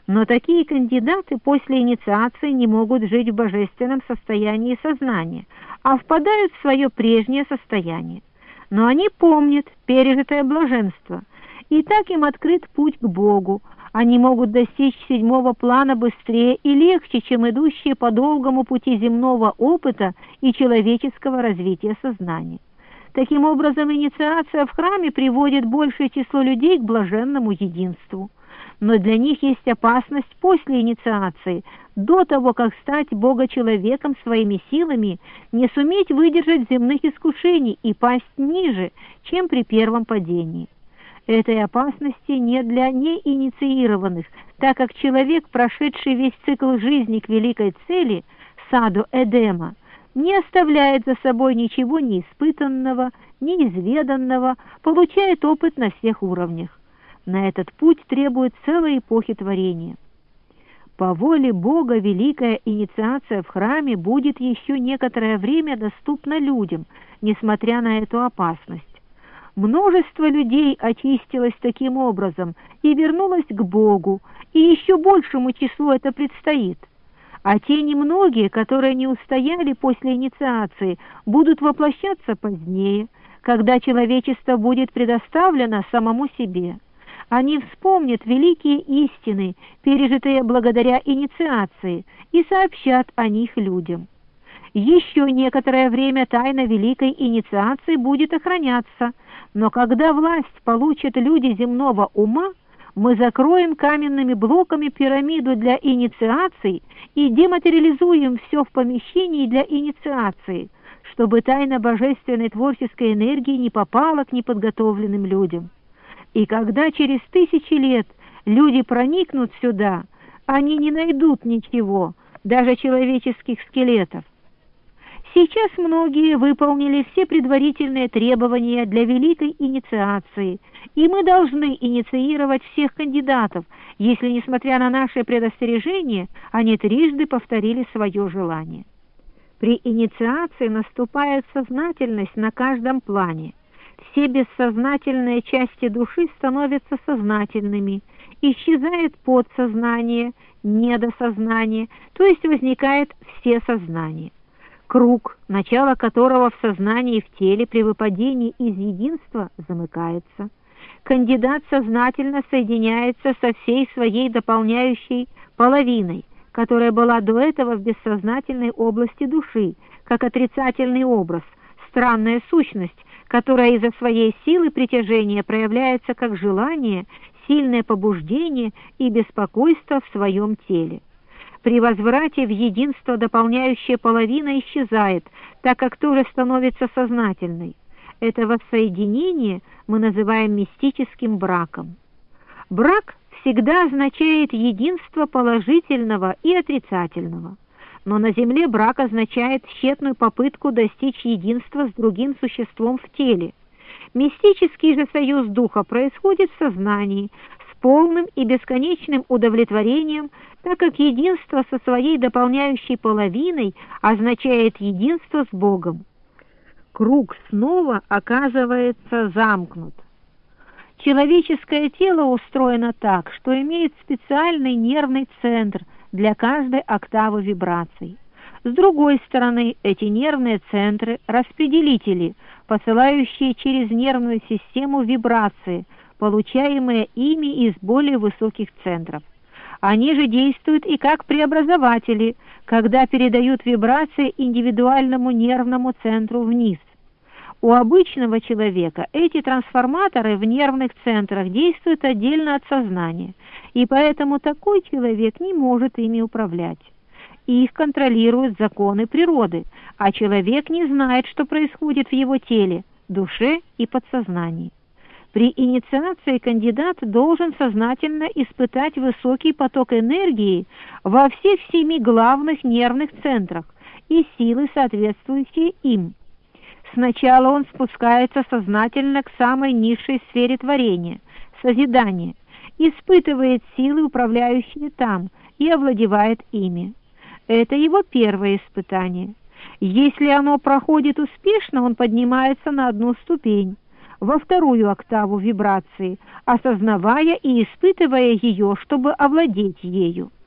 Но такие кандидаты после инициации не могут жить в божественном состоянии сознания, а впадают в свое прежнее состояние. Но они помнят пережитое блаженство, и так им открыт путь к Богу. Они могут достичь седьмого плана быстрее и легче, чем идущие по долгому пути земного опыта и человеческого развития сознания. Таким образом, инициация в храме приводит большее число людей к блаженному единству. Но для них есть опасность после инициации, до того, как стать Бога-человеком своими силами, не суметь выдержать земных искушений и пасть ниже, чем при первом падении. Этой опасности нет для неинициированных, так как человек, прошедший весь цикл жизни к великой цели, саду Эдема, не оставляет за собой ничего неиспытанного, неизведанного, получает опыт на всех уровнях. На этот путь требует целой эпохи творения. По воле Бога великая инициация в храме будет еще некоторое время доступна людям, несмотря на эту опасность. Множество людей очистилось таким образом и вернулось к Богу, и еще большему числу это предстоит. А те немногие, которые не устояли после инициации, будут воплощаться позднее, когда человечество будет предоставлено самому себе. Они вспомнят великие истины, пережитые благодаря инициации, и сообщат о них людям. Еще некоторое время тайна великой инициации будет охраняться, но когда власть получат люди земного ума, мы закроем каменными блоками пирамиду для инициаций и дематериализуем все в помещении для инициации, чтобы тайна божественной творческой энергии не попала к неподготовленным людям. И когда через 1000 лет люди проникнут сюда, они не найдут ничего, даже человеческих скелетов. Сейчас многие выполнили все предварительные требования для великой инициации, и мы должны инициировать всех кандидатов, если, несмотря на наше предостережение, они трижды повторили свое желание. При инициации наступает сознательность на каждом плане. Все бессознательные части души становятся сознательными, исчезает подсознание, недосознание, то есть возникает всесознание. Круг, начало которого в сознании и в теле при выпадении из единства замыкается. Кандидат сознательно соединяется со всей своей дополняющей половиной, которая была до этого в бессознательной области души, как отрицательный образ, странная сущность, которая из-за своей силы притяжения проявляется как желание, сильное побуждение и беспокойство в своем теле. При возврате в единство дополняющая половина исчезает, так как тоже становится сознательной. Это воссоединение мы называем мистическим браком. Брак всегда означает единство положительного и отрицательного. Но на земле брак означает тщетную попытку достичь единства с другим существом в теле. Мистический же союз духа происходит в сознании, с полным и бесконечным удовлетворением, так как единство со своей дополняющей половиной означает единство с Богом. Круг снова оказывается замкнут. Человеческое тело устроено так, что имеет специальный нервный центр для каждой октавы вибраций. С другой стороны, эти нервные центры – распределители, посылающие через нервную систему вибрации, получаемые ими из более высоких центров. Они же действуют и как преобразователи, когда передают вибрации индивидуальному нервному центру вниз. У обычного человека эти трансформаторы в нервных центрах действуют отдельно от сознания, и поэтому такой человек не может ими управлять. Их контролируют законы природы, а человек не знает, что происходит в его теле, душе и подсознании. При инициации кандидат должен сознательно испытать высокий поток энергии во всех 7 главных нервных центрах и силы, соответствующие им. Сначала он спускается сознательно к самой низшей сфере творения, созидания, испытывает силы, управляющие там, и овладевает ими. Это его первое испытание. Если оно проходит успешно, он поднимается на одну ступень. во вторую октаву вибрации, осознавая и испытывая ее, чтобы овладеть ею.